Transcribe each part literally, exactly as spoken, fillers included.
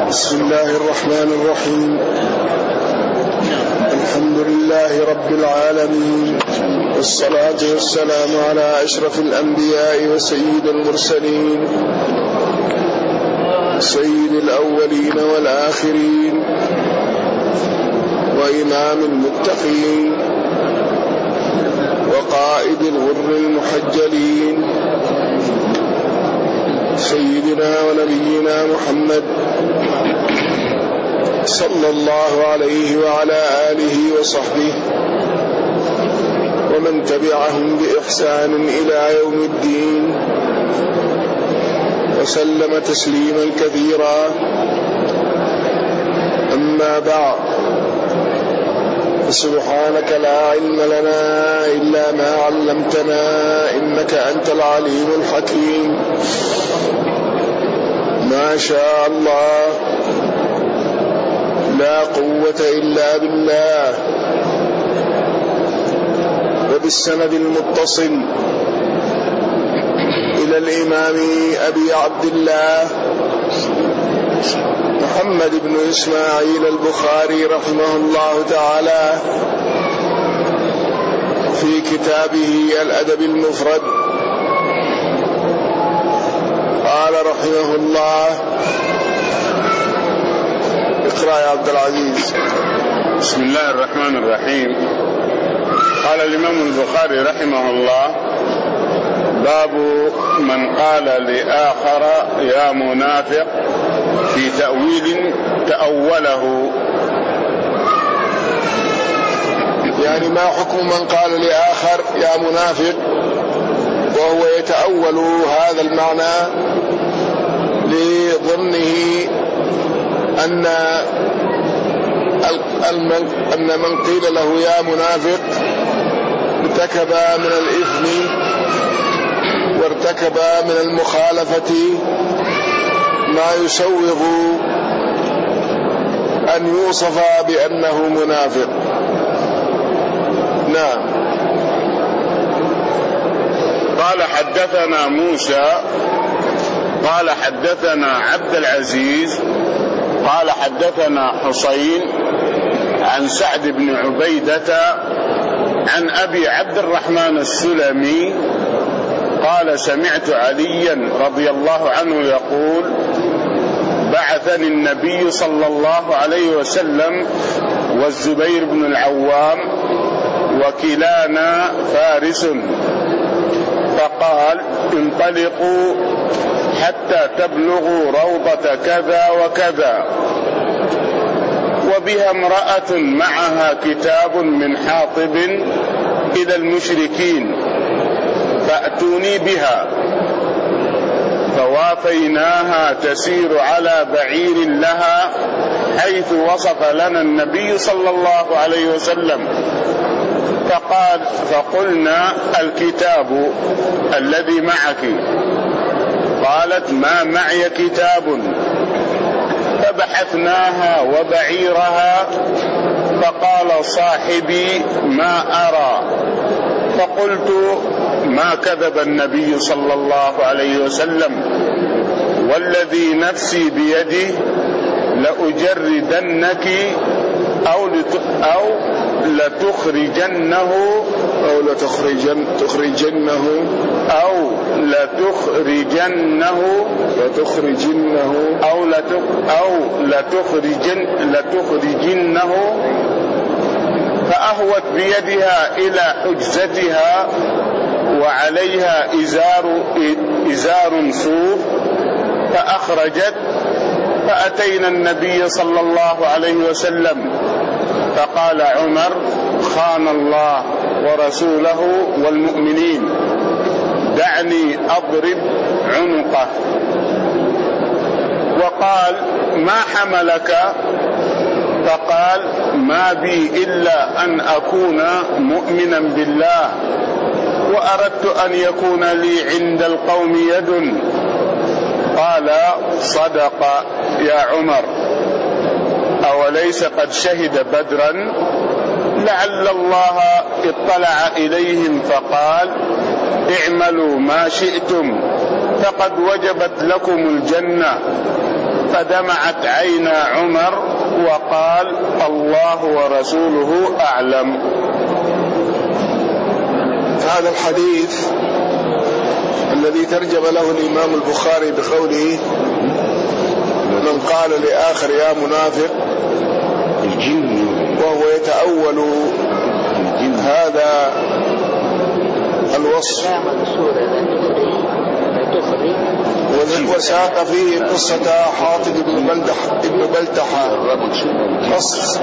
بسم الله الرحمن الرحيم. الحمد لله رب العالمين، والصلاة والسلام على أشرف الأنبياء وسيد المرسلين، سيد الأولين والآخرين، وإمام المتقين، وقائد الغر المحجلين، سيدنا ونبينا محمد صلى الله عليه وعلى آله وصحبه ومن تبعهم بإحسان إلى يوم الدين، وسلم تسليما كثيرا. أما بعد، سبحانك لا علم لنا إلا ما علمتنا إنك أنت العليم الحكيم. ما شاء الله، لا قوة إلا بالله. وبالسند المتصل إلى الإمام أبي عبد الله محمد بن إسماعيل البخاري رحمه الله تعالى في كتابه الأدب المفرد، قال رحمه الله: اقرأ يا عبد العزيز. بسم الله الرحمن الرحيم. قال الإمام البخاري رحمه الله: باب من قال لآخر يا منافق في تأويل تأوله. يعني ما حكم من قال لآخر يا منافق وهو يتأول هذا المعنى لظنه أن أن من قيل له يا منافق ارتكب من الإثم وارتكب من المخالفة ما يسوغ أن يوصف بأنه منافق. نعم. قال: حدثنا موسى قال حدثنا عبد العزيز قال حدثنا حسين عن سعد بن عبيدة عن أبي عبد الرحمن السلمي قال: سمعت عليا رضي الله عنه يقول: بعثني النبي صلى الله عليه وسلم والزبير بن العوام وكلانا فارس، فقال: انطلقوا حتى تبلغوا روضة كذا وكذا، وبها امرأة معها كتاب من حاطب إلى المشركين، فأتوني بها. فوافيناها تسير على بعير لها حيث وصف لنا النبي صلى الله عليه وسلم، فقال: فقلنا: الكتاب الذي معك؟ قالت: ما معي كتاب. فبحثناها وبعيرها، فقال صاحبي: ما أرى. فقلت: ما كذب النبي صلى الله عليه وسلم، والذي نفسي بيده لأجردنك أو لت... أو لتخرجنه أو لتخرجن تخرجنه أو لتخرجنه لتخرجنه أو لت أو لتخرجن لتخرجنه. فأهوت بيدها إلى حجزتها وعليها إزار إزار صوف، فأخرجت. فأتينا النبي صلى الله عليه وسلم، فقال عمر: خان الله ورسوله والمؤمنين، دعني أضرب عنقه. وقال: ما حملك؟ فقال: ما بي إلا أن أكون مؤمنا بالله، وأردت أن يكون لي عند القوم يد. قال: صدق يا عمر، أوليس قد شهد بدرا؟ لعل الله اطلع إليهم فقال: اعملوا ما شئتم فقد وجبت لكم الجنة. فدمعت عين عمر وقال الله ورسوله أعلم. هذا الحديث الذي ترجم له الإمام البخاري بقوله من قال لآخر يا منافق وهو يتأول هذا الوصف وساق فيه قصة حاطب بن بلتحة ابن بلتحة قص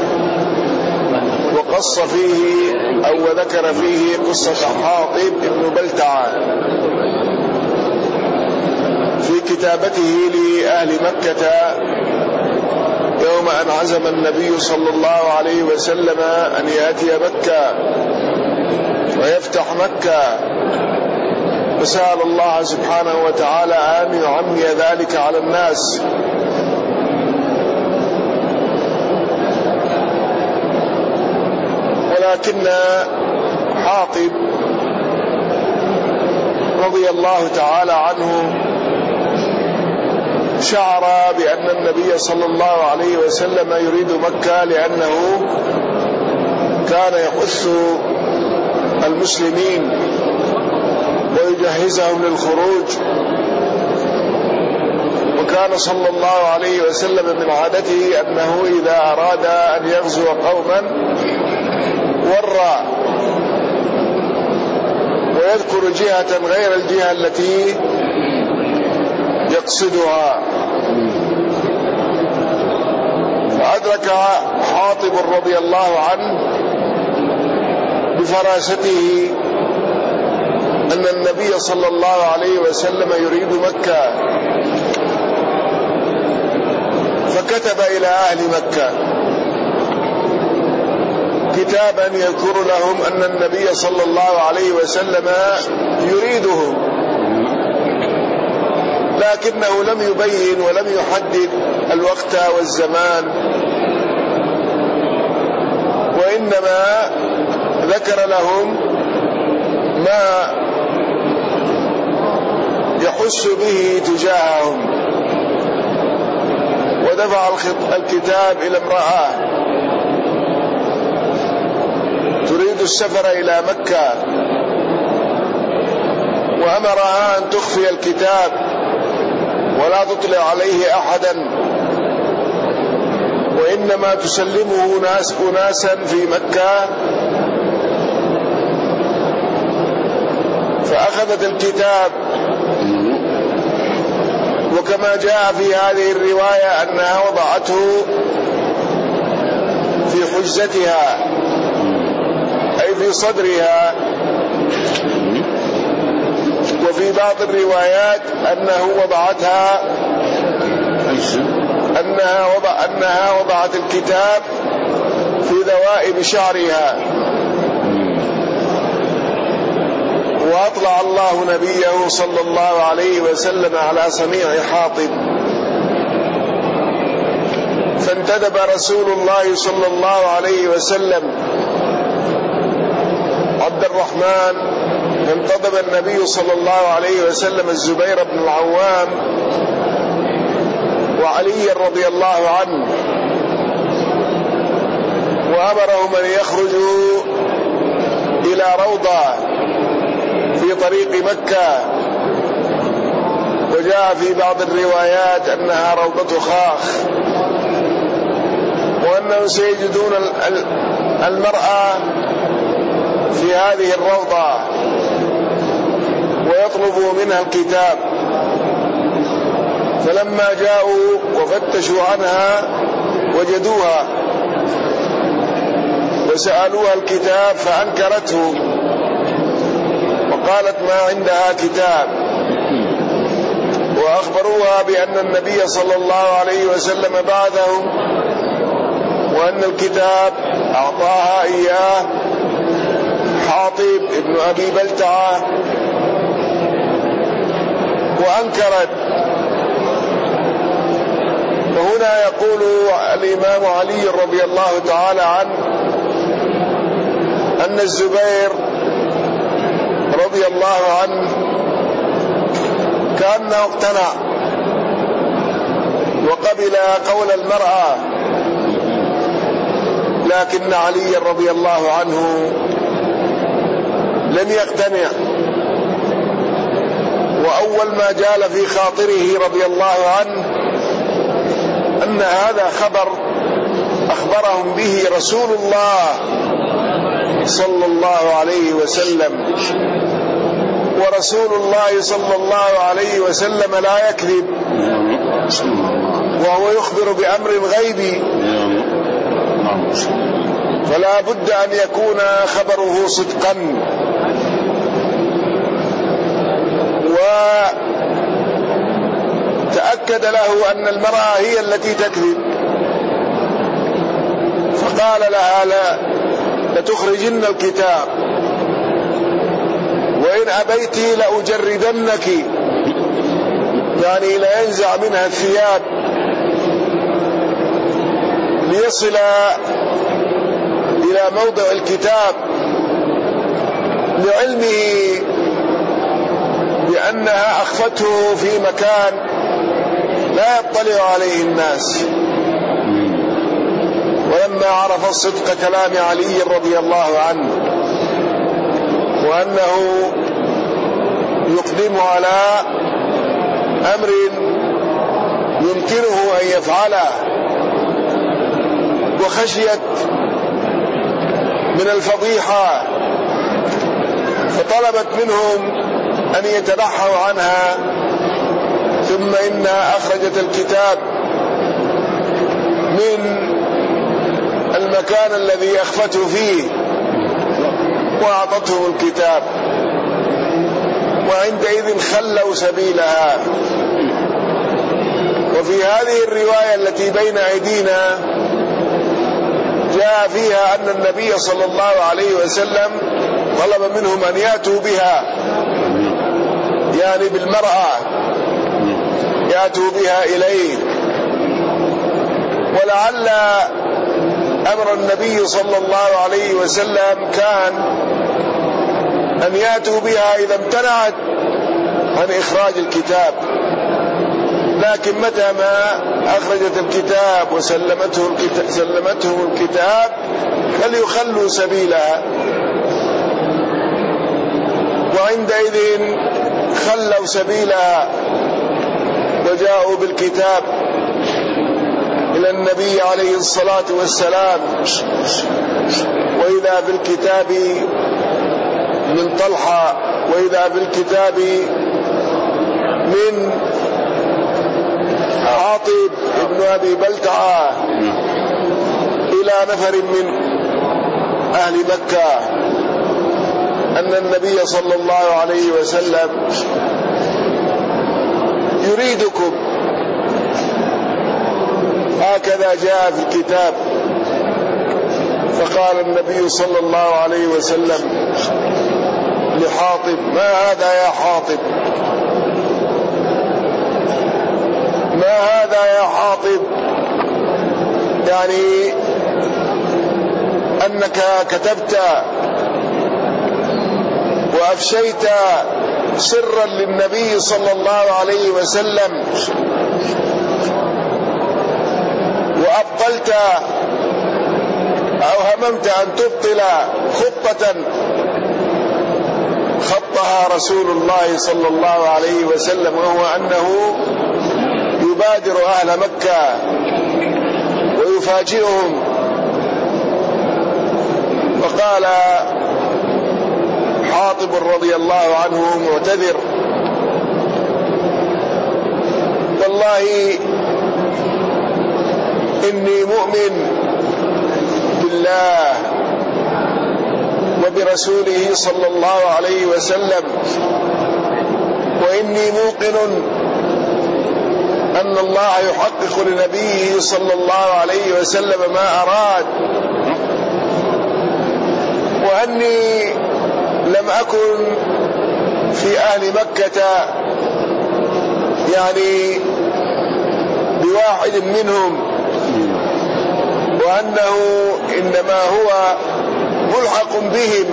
وقص فيه أو ذكر فيه قصة حاطب ابن بلتحة في كتابته لأهل مكة يوم أن عزم النبي صلى الله عليه وسلم أن يأتي مكة ويفتح مكة، وسأل الله سبحانه وتعالى أن يعمي ذلك على الناس. ولكن حاطب رضي الله تعالى عنه شعر بأن النبي صلى الله عليه وسلم يريد مكة، لأنه كان يحث المسلمين ويجهزهم للخروج، وكان صلى الله عليه وسلم من عادته أنه إذا أراد أن يغزو قوما ورى ويذكر جهة غير الجهة التي يقصدها. فأدرك حاطب رضي الله عنه بفراسته أن النبي صلى الله عليه وسلم يريد مكة، فكتب إلى أهل مكة كتابا يذكر لهم أن النبي صلى الله عليه وسلم يريدهم، لكنه لم يبين ولم يحدد الوقت والزمان، وإنما ذكر لهم ما يحس به تجاههم. ودفع الكتاب إلى امرأة تريد السفر إلى مكة، وأمرها أن تخفي الكتاب ولا تطلع عليه أحدا، وإنما تسلمه ناس أناسا في مكة. فأخذت الكتاب، وكما جاء في هذه الرواية أنها وضعته في حجزتها أي في صدرها، وفي بعض الروايات أنه وضعتها أنها وضع أنها وضعت الكتاب في ذوائب شعرها. وأطلع الله نبيه صلى الله عليه وسلم على سميع حاطب، فانتدب رسول الله صلى الله عليه وسلم عبد الرحمن، انتدب النبي صلى الله عليه وسلم الزبير بن العوام وعلي رضي الله عنه، وأمرهم أن يخرجوا إلى روضة في طريق مكة، وجاء في بعض الروايات أنها روضة خاخ، وأنهم سيجدون المرأة في هذه الروضة ويطلبوا منها الكتاب. فلما جاءوا وفتشوا عنها وجدوها وسألوها الكتاب فأنكرته وقالت ما عندها كتاب، وأخبروها بأن النبي صلى الله عليه وسلم بعثهم وأن الكتاب أعطاها إياه حاطب ابن أبي بلتعة، وأنكرت. وهنا يقول الإمام علي رضي الله تعالى عنه أن الزبير رضي الله عنه كأنه اقتنع قبل قول المرأة، لكن علي رضي الله عنه لم يقتنع، وأول ما جال في خاطره رضي الله عنه أن هذا خبر أخبرهم به رسول الله صلى الله عليه وسلم، ورسول الله صلى الله عليه وسلم لا يكذب، وهو يخبر بأمر الغيب، فلا بد أن يكون خبره صدقا. وتأكد له أن المرأة هي التي تكذب، فقال لها لا لتخرجن الكتاب، وإن أبيت لأجردنك، يعني لينزع منها الثياب ليصل إلى موضع الكتاب، لعلمه بأنها أخفته في مكان لا يطلع عليه الناس. ولما عرف الصدق كلام علي رضي الله عنه، وأنه يقدم على أمر يمكنه أن يفعله، وخشيت من الفضيحة، فطلبت منهم أن يتنحوا عنها، ثم إنها أخرجت الكتاب من المكان الذي أخفته فيه وأعطته الكتاب، وعندئذ خلوا سبيلها. وفي هذه الرواية التي بين أيدينا جاء فيها أن النبي صلى الله عليه وسلم طلب منهم أن يأتوا بها، يعني بالمرأة، يأتوا بها إليه. ولعل أمر النبي صلى الله عليه وسلم كان أن يأتوا بها إذا امتنعت عن إخراج الكتاب، لكن متى ما أخرجت الكتاب وسلمته الكتاب سلمتهم الكتاب فليخلوا سبيلها. وعندئذ خلوا سبيلها وجاءوا بالكتاب إلى النبي عليه الصلاة والسلام، وإذا بالكتاب من طلحة، وإذا بالكتاب من حاطب ابن أبي بلتعة إلى نفر من أهل مكة أن النبي صلى الله عليه وسلم يريدكم، هكذا جاء في الكتاب. فقال النبي صلى الله عليه وسلم لحاطب: ما هذا يا حاطب؟ ما هذا يا حاطب؟ يعني أنك كتبت وأفشيت سرا للنبي صلى الله عليه وسلم، وأبطلت أو هممت أن تبطل خطة خطها رسول الله صلى الله عليه وسلم، وهو أنه يبادر أهل مكة ويفاجئهم. فقال حاطب رضي الله عنه معتذر: والله إني مؤمن بالله وبرسوله صلى الله عليه وسلم، وإني موقن أن الله يحقق لنبيه صلى الله عليه وسلم ما أراد، وأني لم أكن في أهل مكة يعني بواحد منهم، وأنه إنما هو ملحق بهم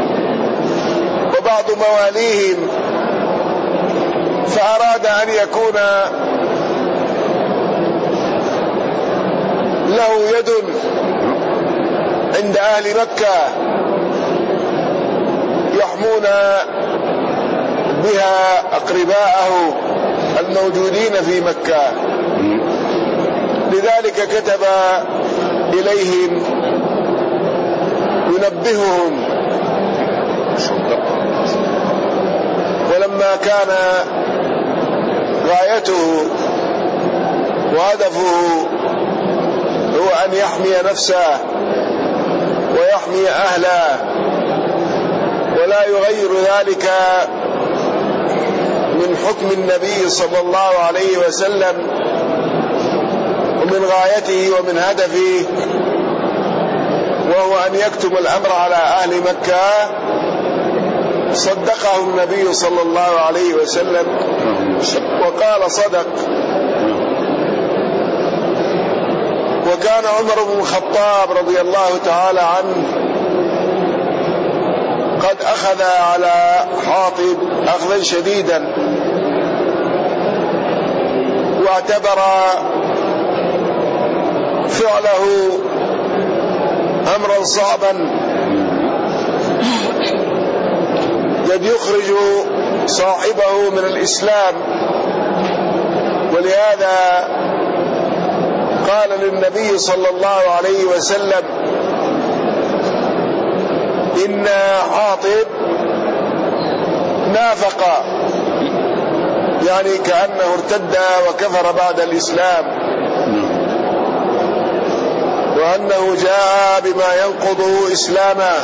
وبعض مواليهم، فأراد أن يكون له يد عند أهل مكة يحمون بها أقرباءه الموجودين في مكة، لذلك كتب إليهم ينبههم. ولما كان غايته وهدفه هو أن يحمي نفسه ويحمي أهله ولا يغير ذلك من حكم النبي صلى الله عليه وسلم ومن غايته ومن هدفه، وهو أن يكتب الأمر على أهل مكة، صدقه النبي صلى الله عليه وسلم وقال صدق. وكان عمر بن الخطاب رضي الله تعالى عنه قد أخذ على حاطب أخذا شديدا، واعتبر فعله أمرا صعبا قد يخرج صاحبه من الإسلام. ولهذا قال للنبي صلى الله عليه وسلم إن حاطب نافق، يعني كأنه ارتد وكفر بعد الإسلام، وأنه جاء بما ينقض إسلامه،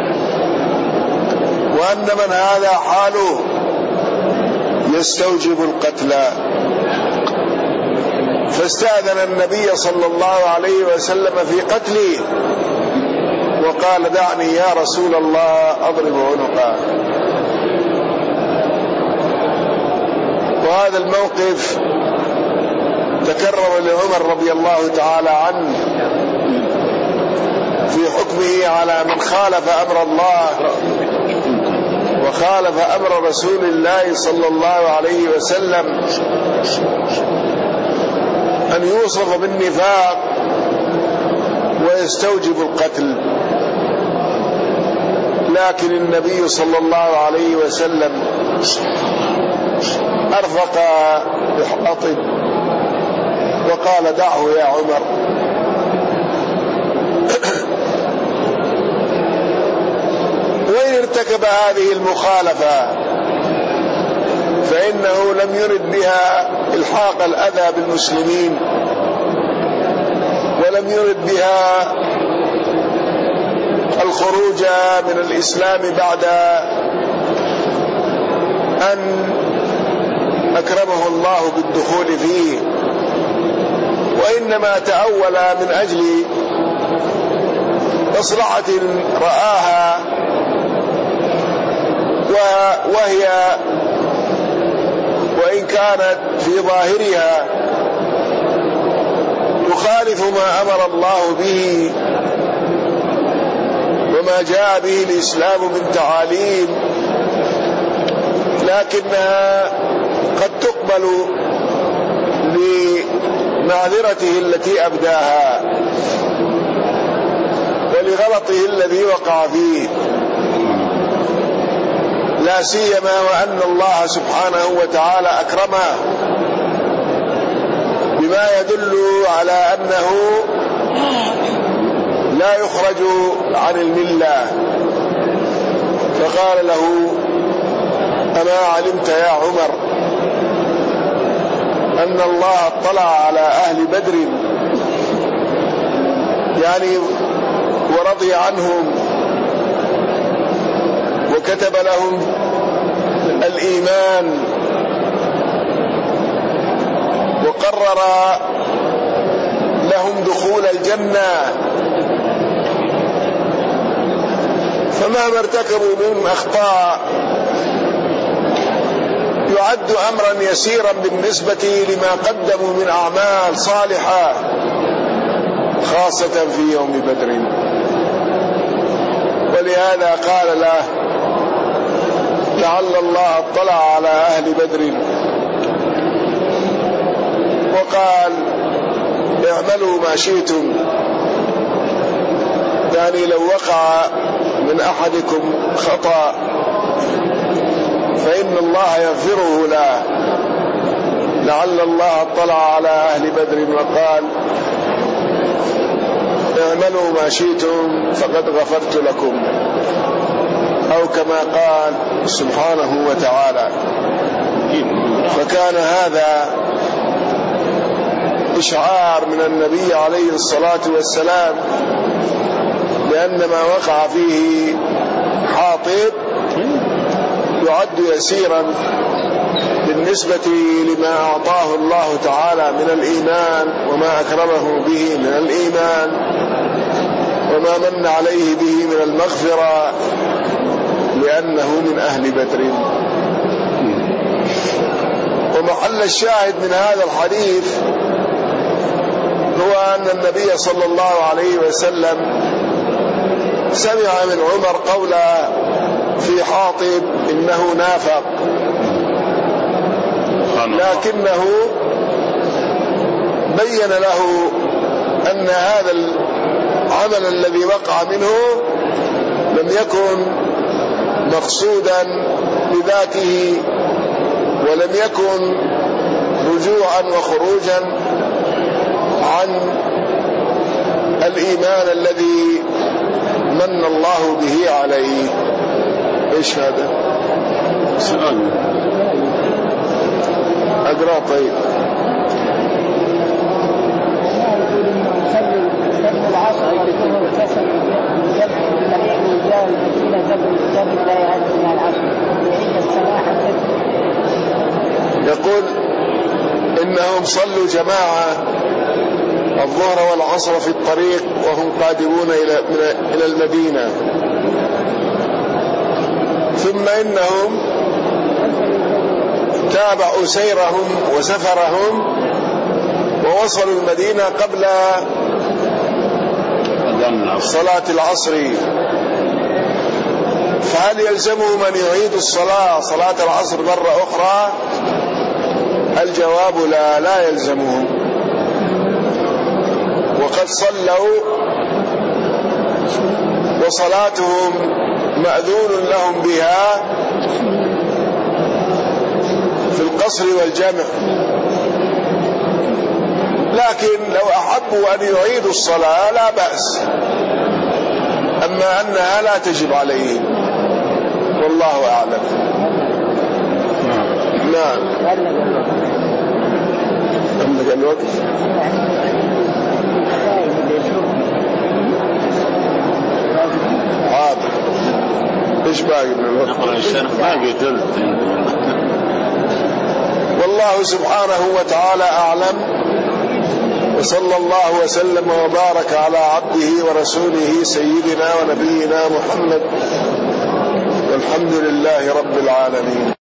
وأن من هذا حاله يستوجب القتل. فاستأذن النبي صلى الله عليه وسلم في قتله وقال دعني يا رسول الله أضرب عنقه. وهذا الموقف تكرر لعمر رضي الله تعالى عنه في حكمه على من خالف أمر الله وخالف أمر رسول الله صلى الله عليه وسلم، أن يوصف بالنفاق ويستوجب القتل. لكن النبي صلى الله عليه وسلم أرفق بحاطب وقال دعه يا عمر. وإن ارتكب هذه المخالفة فإنه لم يرد بها إلحاق الأذى بالمسلمين، ولم يرد بها الخروج من الإسلام بعد أن أكرمه الله بالدخول فيه، وإنما تأول من أجل مصلحة رآها، وهي وإن كانت في ظاهرها تخالف ما أمر الله به وما جاء به الإسلام من تعاليم، لكنها قد تقبل لمعذرته التي أبداها ولغلطه الذي وقع فيه، لا سيما وأن الله سبحانه وتعالى أكرمه بما يدل على أنه لا يخرج عن الملة. فقال له أما علمت يا عمر أن الله اطلع على أهل بدر، يعني ورضي عنهم وكتب لهم الإيمان وقرر لهم دخول الجنة، فمهما ارتكبوا من أخطاء يعد أمرا يسيرا بالنسبة لما قدموا من أعمال صالحة، خاصة في يوم بدر. ولهذا قال له لعل الله اطلع على أهل بدر وقال اعملوا ما شئتم يعني لو وقع من أحدكم خطأ فإن الله يغفره له، لعل الله اطلع على أهل بدر وقال اعملوا ما شئتم فقد غفرت لكم، أو كما قال سبحانه وتعالى. فكان هذا إشعار من النبي عليه الصلاة والسلام لأن ما وقع فيه حاطب يعد يسيرا بالنسبة لما أعطاه الله تعالى من الإيمان وما أكرمه به من الإيمان وما من عليه به من المغفرة، لأنه من أهل بدر. ومحل الشاهد من هذا الحديث هو أن النبي صلى الله عليه وسلم سمع من عمر قوله في حاطب إنه نافق، لكنه بين له أن هذا العمل الذي وقع منه لم يكن مقصودا بذاته، ولم يكن رجوعا وخروجا عن الإيمان الذي من الله به عليه. ايش هذا؟ سؤال أقرأ. طيب يقول إنهم صلوا جماعة الظهر والعصر في الطريق وهم قادمون إلى المدينة، ثم إنهم تابعوا سيرهم وسفرهم ووصلوا المدينة قبل صلاة العصر، فهل يلزمهم أن يعيدوا الصلاة صلاة العصر مرة أخرى؟ الجواب لا، لا يلزمهم، وقد صلوا وصلاتهم مأذون لهم بها في القصر والجمع، لكن لو أحبوا أن يعيدوا الصلاة لا بأس، أما أنها لا تجب عليهم، والله أعلم. نعم. عندك الوقت؟ حاضر. ايش باقي من الوقت؟ باقي ثلث. والله سبحانه وتعالى أعلم، وصلى الله وسلم وبارك على عبده ورسوله سيدنا ونبينا محمد، والحمد لله رب العالمين.